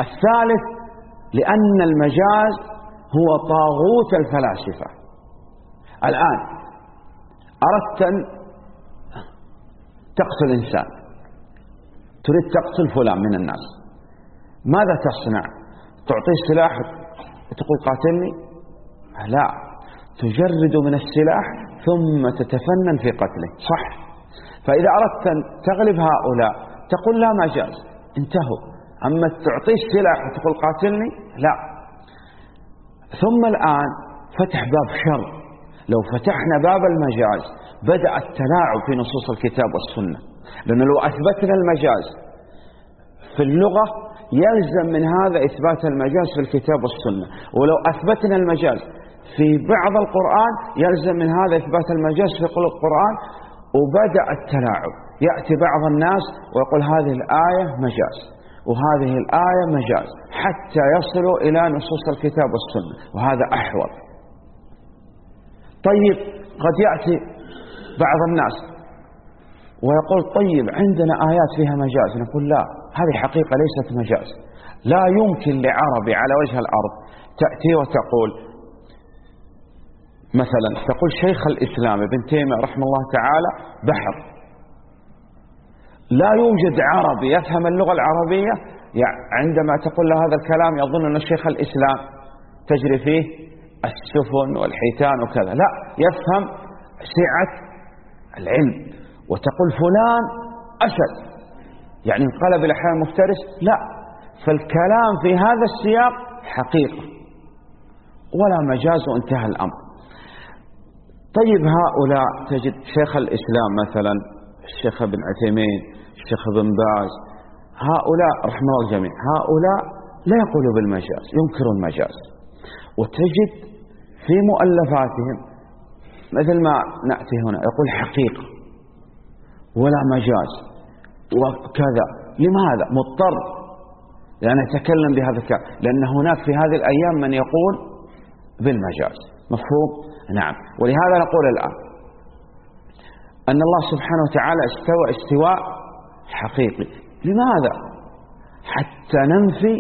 الثالث لأن المجاز هو طاغوت الفلاسفة. الآن أردت أن تقتل إنسان، تريد تقتل فلان من الناس، ماذا تصنع؟ تعطيه سلاح وتقول قاتلني؟ لا، تجرد من السلاح ثم تتفنن في قتله، صح؟ فإذا أردت أن تغلب هؤلاء تقول لا مجاز، انتهوا. أما تعطيه السلاح وتقول قاتلني، لا. ثم الآن فتح باب شر. لو فتحنا باب المجاز بدأ التلاعب في نصوص الكتاب والسنة، لأنه لو أثبتنا المجاز في اللغة يلزم من هذا إثبات المجاز في الكتاب والسنة، ولو أثبتنا المجاز في بعض القرآن يلزم من هذا إثبات المجاز في القرآن. وبدأ التلاعب، يأتي بعض الناس ويقول هذه الآية مجاز وهذه الآية مجاز، حتى يصلوا إلى نصوص الكتاب والسنة، وهذا أحوط. طيب قد يأتي بعض الناس ويقول طيب عندنا آيات فيها مجاز، نقول لا، هذه حقيقة ليست مجاز. لا يمكن لعربي على وجه الأرض تأتي وتقول مثلا، تقول شيخ الإسلام ابن تيمية رحمه الله تعالى بحر. لا يوجد عربي يفهم اللغة العربية عندما تقول له هذا الكلام يظن أن شيخ الإسلام تجري فيه السفن والحيتان وكذا، لا، يفهم سعة العلم. وتقول فلان أسد يعني انقلب إلى حيوان مفترس، لا، فالكلام في هذا السياق حقيقة ولا مجاز وانتهى الأمر. طيب هؤلاء تجد شيخ الإسلام مثلا الشيخ ابن عثيمين، الشيخ ابن باز، هؤلاء رحمه الله الجميع، هؤلاء لا يقولوا بالمجاز، ينكروا المجاز. وتجد في مؤلفاتهم مثل ما نأتي هنا يقول حقيقة ولا مجاز وكذا. لماذا؟ مضطر لأن يتكلم بهذا الكلام، لأن هناك في هذه الأيام من يقول بالمجاز. مفهوم؟ نعم. ولهذا نقول الآن أن الله سبحانه وتعالى استوى استواء حقيقي. لماذا؟ حتى ننفي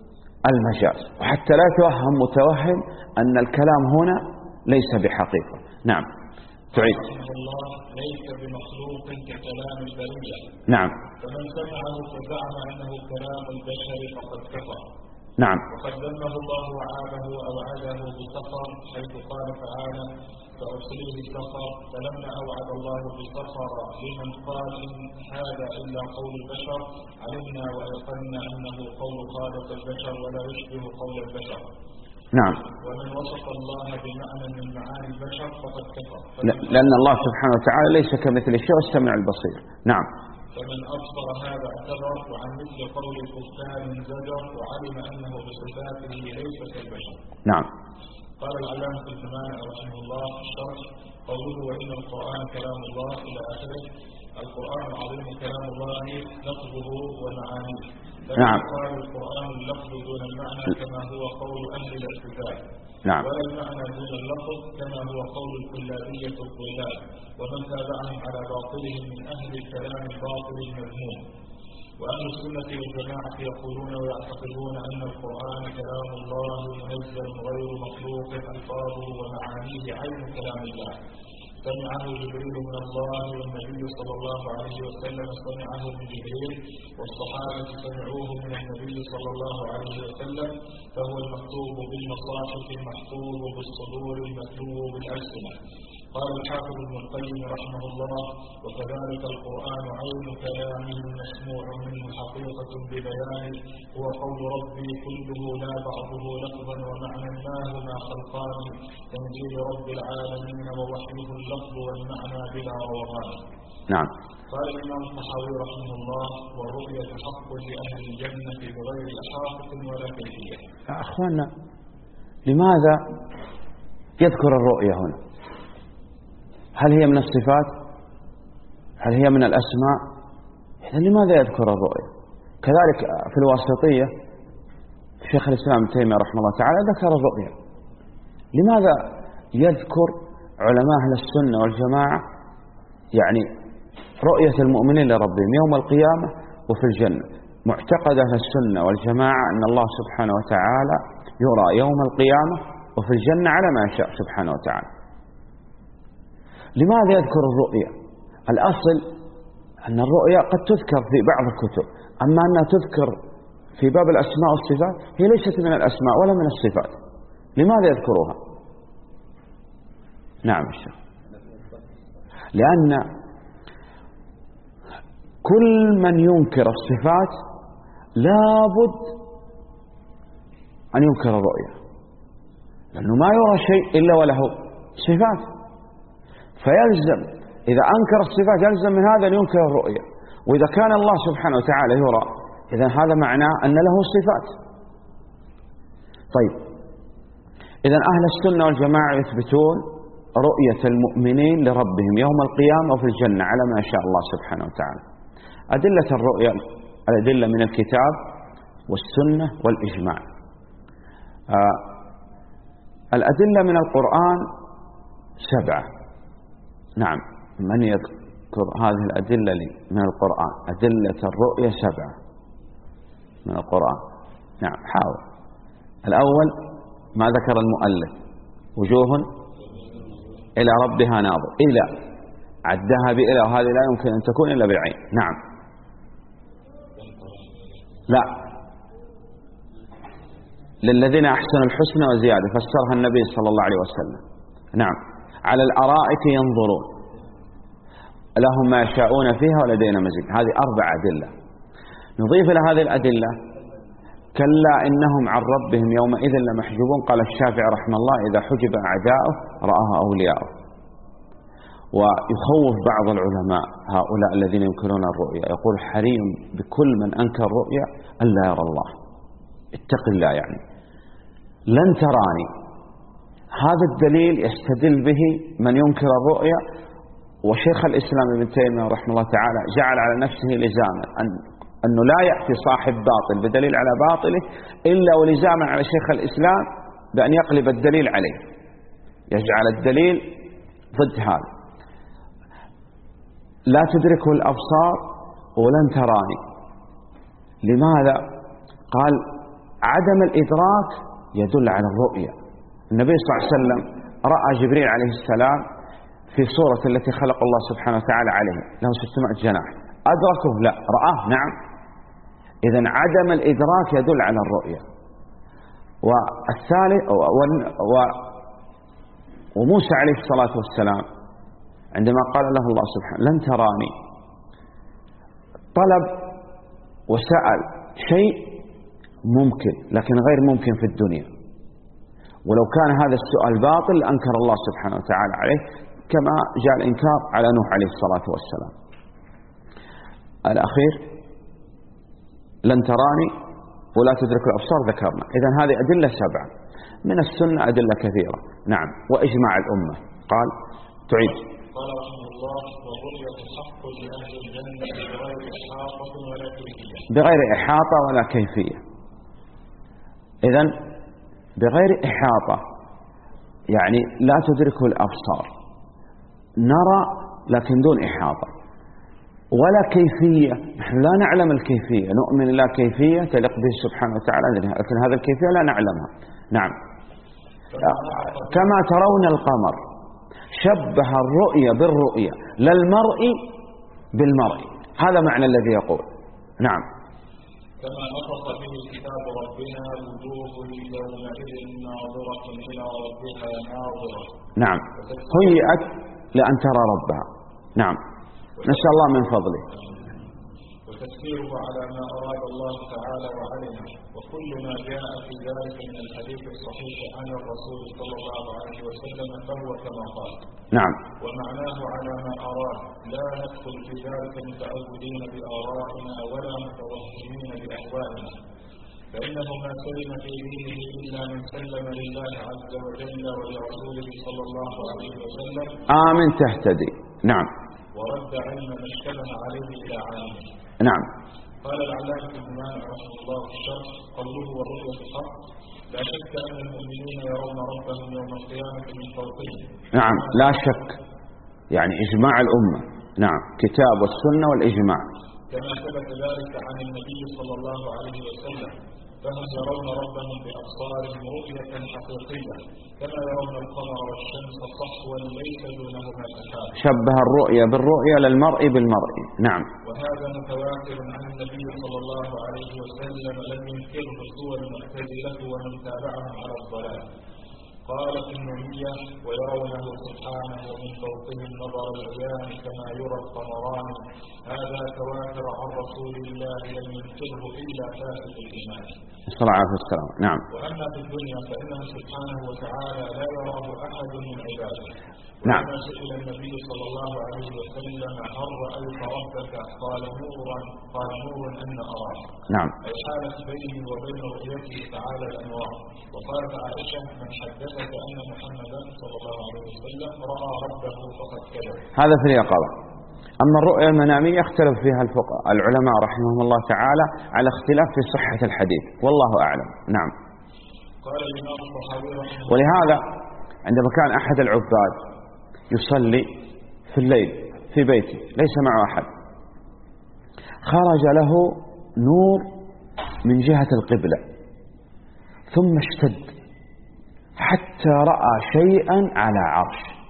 المجاز، وحتى لا يتوهم متوهم أن الكلام هنا ليس بحقيقة. نعم. تعيد. الله ليس بمخلوق ككلام البرية. نعم. فمن سمعه فزعم أنه كلام البشر فقد كفر. نعم. وقد ذمه الله وعابه أوعده بسفر، حيث قال تعالى فأرسله سفر. فلما أوعد الله بسفر لمن قال إن هذا إلا قول البشر، علمنا وأيقنا أنه قول خالق البشر ولا يشبه قول البشر. نعم. ومن وصف الله بمعنى من معاني البشر فقد كفر، لأن الله سبحانه وتعالى ليس كمثل شيء والسميع البصير. نعم. فمن أبصر هذا اعتبر، وعن مثل قول الكفار زجر، وعلم أنه بصفاته ليس كالبشر. نعم. قال العلامة الزمان رحمه الله في الشرح قوله وإن القرآن كلام الله إلى آخره. القرآن العظيم كلام الله لفظه ومعانيه. نعم. قال القرآن اللفظ دون المعنى كما هو قول أهل الاعتزال. نعم. ولا المعنى دون اللفظ كما هو قول الكلابية الضلال ومن تابعهم على باطلهم من أهل الكلام الباطل المذموم. وأهل السنة والجماعة يقولون ويعتقدون أن القرآن كلام الله منزل غير مخلوق، ألفاظه ومعانيه عين كلام الله. سمعه جبريل من الله، والنبي صلى الله عليه وسلم سمعه من جبريل، والصحابة سمعوه من النبي صلى الله عليه وسلم، فهو المكتوب بالمصاحف المحفوظ بالصدور المتلو بالألسنة. قال الحافظ ابن القيم رحمه الله وكذلك القرآن عين كلامه المسموع منه حقيقة ببيان، هو قول ربي كله لا بعضه لفظا ومعنى ما هما خلقان، تنزيل رب العالمين ووحيه اللفظ والمعنى بلا روغان. نعم. قال الإمام الطحاوي رحمه الله والرؤية حق لأهل الجنة بغير إحاطة ولا كيفية. يا أخوانا لماذا يذكر الرؤية هنا؟ هل هي من الصفات؟ هل هي من الأسماء؟ لماذا يذكر الرؤية؟ كذلك في الواسطية شيخ الإسلام ابن تيمية رحمه الله تعالى ذكر الرؤية. لماذا يذكر علماء أهل السنة والجماعة يعني رؤية المؤمنين لربهم يوم القيامة وفي الجنة؟ معتقد أهل السنة والجماعة أن الله سبحانه وتعالى يرى يوم القيامة وفي الجنة على ما يشاء سبحانه وتعالى. لماذا يذكر الرؤيا؟ الأصل أن الرؤيا قد تذكر في بعض الكتب، أما أنها تذكر في باب الأسماء والصفات هي ليست من الأسماء ولا من الصفات. لماذا يذكروها؟ نعم الشيخ. لأن كل من ينكر الصفات لابد أن ينكر الرؤيا، لأنه ما يرى شيء إلا وله صفات، فيلزم إذا أنكر الصفات يلزم من هذا أن ينكر الرؤيا. وإذا كان الله سبحانه وتعالى يرى إذا هذا معناه أن له صفات. طيب، إذا أهل السنة والجماعة يثبتون رؤية المؤمنين لربهم يوم القيامة وفي الجنة على ما شاء الله سبحانه وتعالى. أدلة الرؤيا الأدلة من الكتاب والسنة والإجماع. الأدلة من القرآن 7. نعم، من يذكر هذه الأدلة لي من القرآن؟ أدلة الرؤيا 7 من القرآن. نعم، حاول. الأول ما ذكر المؤلف، وجوه إلى ربها ناظر، إلى عدها بإلى، وهذه لا يمكن أن تكون إلا بالعين. نعم، لا، للذين أحسنوا الحسنى وزيادة، فسرها النبي صلى الله عليه وسلم. نعم، على الأرائك ينظرون لهم ما يشاءون فيها ولدينا مزيد. هذه 4 أدلة. نضيف إلى هذه الأدلة كلا إنهم عن ربهم يومئذ لمحجوبون. قال الشافعي رحمه الله إذا حجب أعداؤه رآها أولياؤه. ويخوف بعض العلماء هؤلاء الذين ينكرون الرؤيا، يقول حري بكل من أنكر الرؤيا أن لا يرى الله، اتق الله، يعني لن تراني. هذا الدليل يستدل به من ينكر الرؤيا. وشيخ الإسلام ابن تيمية رحمه الله تعالى جعل على نفسه لزاما أنه لا يأتي صاحب باطل بدليل على باطله إلا ولزاما على شيخ الإسلام بأن يقلب الدليل عليه، يجعل الدليل ضد هذا. لا تدركه الأبصار ولن تراني. لماذا؟ قال عدم الإدراك يدل على الرؤية. النبي صلى الله عليه وسلم رأى جبريل عليه السلام في صورة التي خلق الله سبحانه وتعالى عليه، له 600 جناح. أدركه؟ لا. رآه؟ نعم. إذن عدم الإدراك يدل على الرؤية. والثالث وموسى عليه الصلاة والسلام عندما قال له الله سبحانه لن تراني، طلب وسأل شيء ممكن لكن غير ممكن في الدنيا، ولو كان هذا السؤال باطل أنكر الله سبحانه وتعالى عليه، كما جاء الإنكار على نوح عليه الصلاة والسلام. الأخير لن تراني ولا تدرك الأبصار ذكرنا. إذن هذه أدلة 7 من السنة، أدلة كثيرة. نعم، وإجماع الأمة. قال تعيد. قال رحمه الله والرؤية حق لأهل الجنة بغير إحاطة ولا كيفية. بغير إحاطة ولا كيفية. إذن بغير إحاطة يعني لا تدركه الأبصار، نرى لكن دون إحاطة، ولا كيفية، نحن لا نعلم الكيفية، نؤمن لا كيفية تليق به سبحانه وتعالى، لكن هذا الكيفية لا نعلمها. نعم، كما ترون القمر، شبه الرؤية بالرؤية لا المرء بالمرء، هذا معنى الذي يقول. نعم، كما نطق به كتاب ربنا وجوه يومئذ ناظرة إلى ربها ناظرة. نعم، هيئت لأن ترى ربها. نعم، نسأل الله من فضله. وتفسيره على ما أراد الله تعالى وعلمه، وكل ما جاء في ذلك من الحديث الصحيح عن الرسول صلى الله عليه وسلم فهو كما قال. نعم، ومعناه على ما أراد، لا ندخل في ذلك متعبدين بآرائنا ولا متوهمين بأهوائنا، فإنه ما سلم في دينه إلا من سلم لله عز وجل ولرسوله صلى الله عليه وسلم. آمن تهتدي. نعم، ورد علم ما اشتبه عليه إلى عالمه. نعم. قال العلامة ابن مالك رحمه الله في الشرح قوله والرؤية حق، لا شك أن المؤمنين يرون ربهم يوم القيامة من فوقهم. نعم، لا شك، يعني إجماع الأمة. نعم، كتاب والسنة والإجماع. كما ثبت ذلك عن النبي صلى الله عليه وسلم، فهم يرون ربهم بأبصارهم رؤية حقيقية كما يرون القمر والشمس صحوا ليس دونهما تحاب. شبه الرؤية بالرؤية للمرء بالمرء. نعم. وهذا متواتر عن النبي صلى الله عليه وسلم لم ينكره سوى المعتزلة ومن تابعهم على الضلال. قالت النونية ويرونه سبحانه ومن فوقهم نظر العيان كما يرى القمران، هذا تواتر عن رسول الله لم ينكره إلا فاسد الإيمان صلى الله عليه وسلم. نعم. وأما في الدنيا فإنه سبحانه وتعالى لا يراه أحد من عباده. نعم. ولما سئل النبي صلى الله عليه وسلم هل رأيت ربك قال نور أن أراه. نعم. أي حالت بيني وبين رؤيته تعالى الأنوار. وقالت عائشة من حدثك أن محمدا صلى الله عليه وسلم رأى ربه فقد كذب. هذا في اليقظة. أما الرؤيا المنامية اختلف فيها العلماء رحمهم الله تعالى على اختلاف في صحة الحديث، والله أعلم. نعم. قال الإمام الطحاوي رحمه الله. ولهذا عندما كان أحد العباد يصلي في الليل في بيته ليس معه أحد، خرج له نور من جهة القبلة ثم اشتد حتى رأى شيئا على عرش،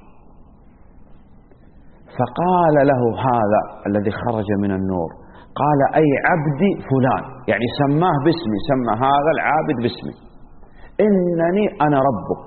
فقال له هذا الذي خرج من النور، قال أي عبدي فلان، يعني سماه باسمي، سمى هذا العابد باسمي، إنني أنا ربك.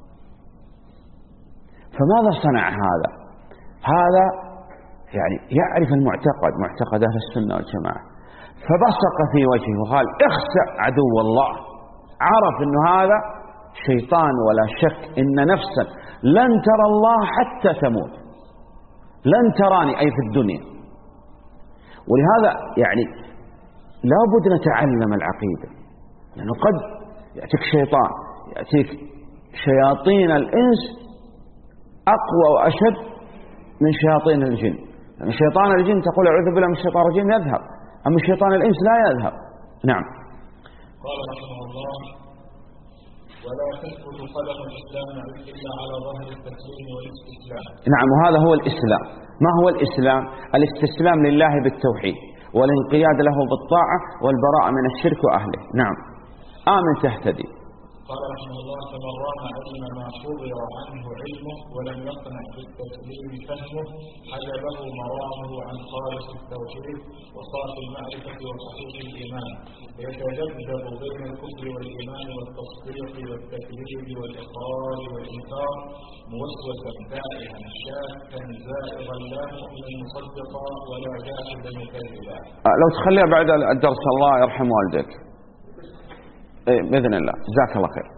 فماذا صنع هذا؟ هذا يعني يعرف المعتقد، معتقد أهل السنة والجماعة، فبصق في وجهه وقال اخسأ عدو الله. عرف أنه هذا شيطان، ولا شك إن نفسا لن ترى الله حتى تموت، لن تراني أي في الدنيا. ولهذا يعني لابد نتعلم العقيدة، لأنه قد يأتيك شيطان، يأتيك شياطين الإنس أقوى وأشد من شياطين الجن، لأن شيطان الجن تقول أعوذ بالله من الشيطان الرجيم يذهب، أما شيطان الإنس لا يذهب. نعم. قال رحمه الله ولا تثبت قدم الإسلام إلا على ظهر التسليم والاستسلام. نعم، وهذا هو الإسلام. ما هو الإسلام؟ الاستسلام لله بالتوحيد والانقياد له بالطاعة والبراءة من الشرك وأهله. نعم. آمن تهتدي. قال رحمه الله فمن رام علم ما حضر عنه علمه ولم يقنع بالتسليم فهمه حجبه مرامه عن خالص التوحيد وصافي المعرفة وصحيح الإيمان، يتجذب بين الكفر والإيمان والتصديق والتكذيب والإقرار والإنكار موسوسا تائها شاكا زائغا لا مؤمنا مصدقا ولا جاحدا مكذبا. لو تخليها بعد الدرس الله يرحم والديك بإذن الله، جزاك الله خير.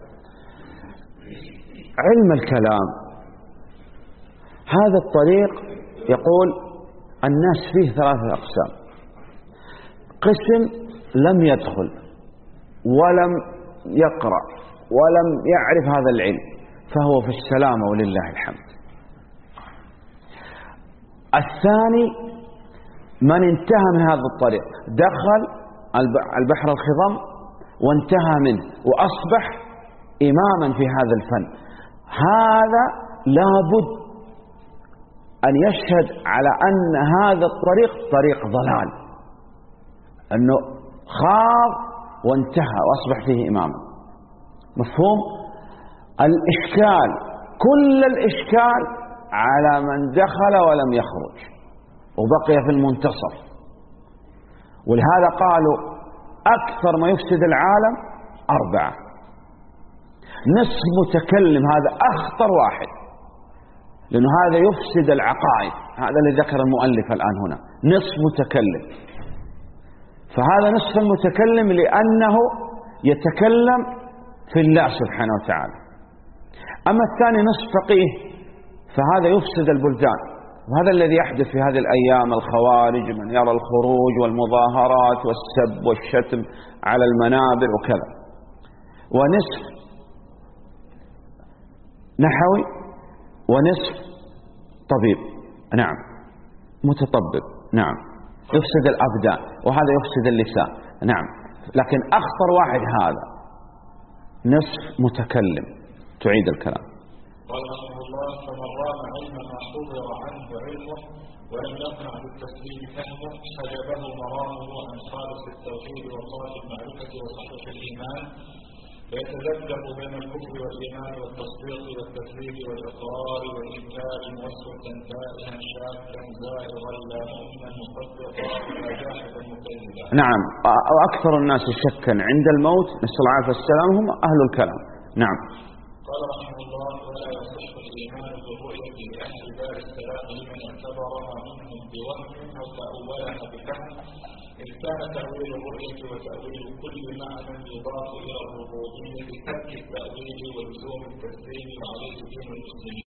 علم الكلام هذا الطريق يقول الناس فيه ثلاثة أقسام: قسم لم يدخل ولم يقرأ ولم يعرف هذا العلم فهو في السلامة ولله الحمد. الثاني من انتهى من هذا الطريق، دخل البحر الخضم وانتهى منه وأصبح إماما في هذا الفن، هذا لابد أن يشهد على أن هذا الطريق طريق ضلال، أنه خاض وانتهى وأصبح فيه إماما. مفهوم؟ الإشكال كل الإشكال على من دخل ولم يخرج وبقي في المنتصف. ولهذا قالوا أكثر ما يفسد العالم 4: نصف متكلم، هذا أخطر واحد، لأنه هذا يفسد العقائد، هذا اللي ذكر المؤلف الآن هنا، نصف متكلم. فهذا نصف المتكلم لأنه يتكلم في الله سبحانه وتعالى. أما الثاني نصف فقيه، فهذا يفسد البلدان، وهذا الذي يحدث في هذه الأيام، الخوارج من يرى الخروج والمظاهرات والسب والشتم على المنابر وكذا. ونصف نحوي ونصف طبيب، نعم، متطبب، نعم، يفسد الأبدان وهذا يفسد اللسان، نعم. لكن أخطر واحد هذا نصف متكلم. تعيد الكلام. قال رحمه الله فمن رام علم ما حضر عنه علمه ولم يقنع التسليم فهمه حجبه مرامه عن خالص التوحيد وصالح المعرفة وصحيح الإيمان، فيتذبذب بين الكفر والإيمان والتصديق والتكذيب والإقرار والإنكار موسوسا تائها شاكا زائغا لا مؤمنا مصدقا ولا جاحدا مكذبا. نعم، وأكثر الناس شكا عند الموت نسأل الله العافية والسلام هم أهل الكلام. نعم. قال رحمه الله: ولا يصح الإيمان بالرؤية لأهل دار السلام لمن اعتبرها منهم بوهم أو تأولها بفهم، إن كان تأويل الرؤية وتأويل كل معنى يضاف إلى الربوبية بترك التأويل ولزوم التسليم وعليه دين المسلمين.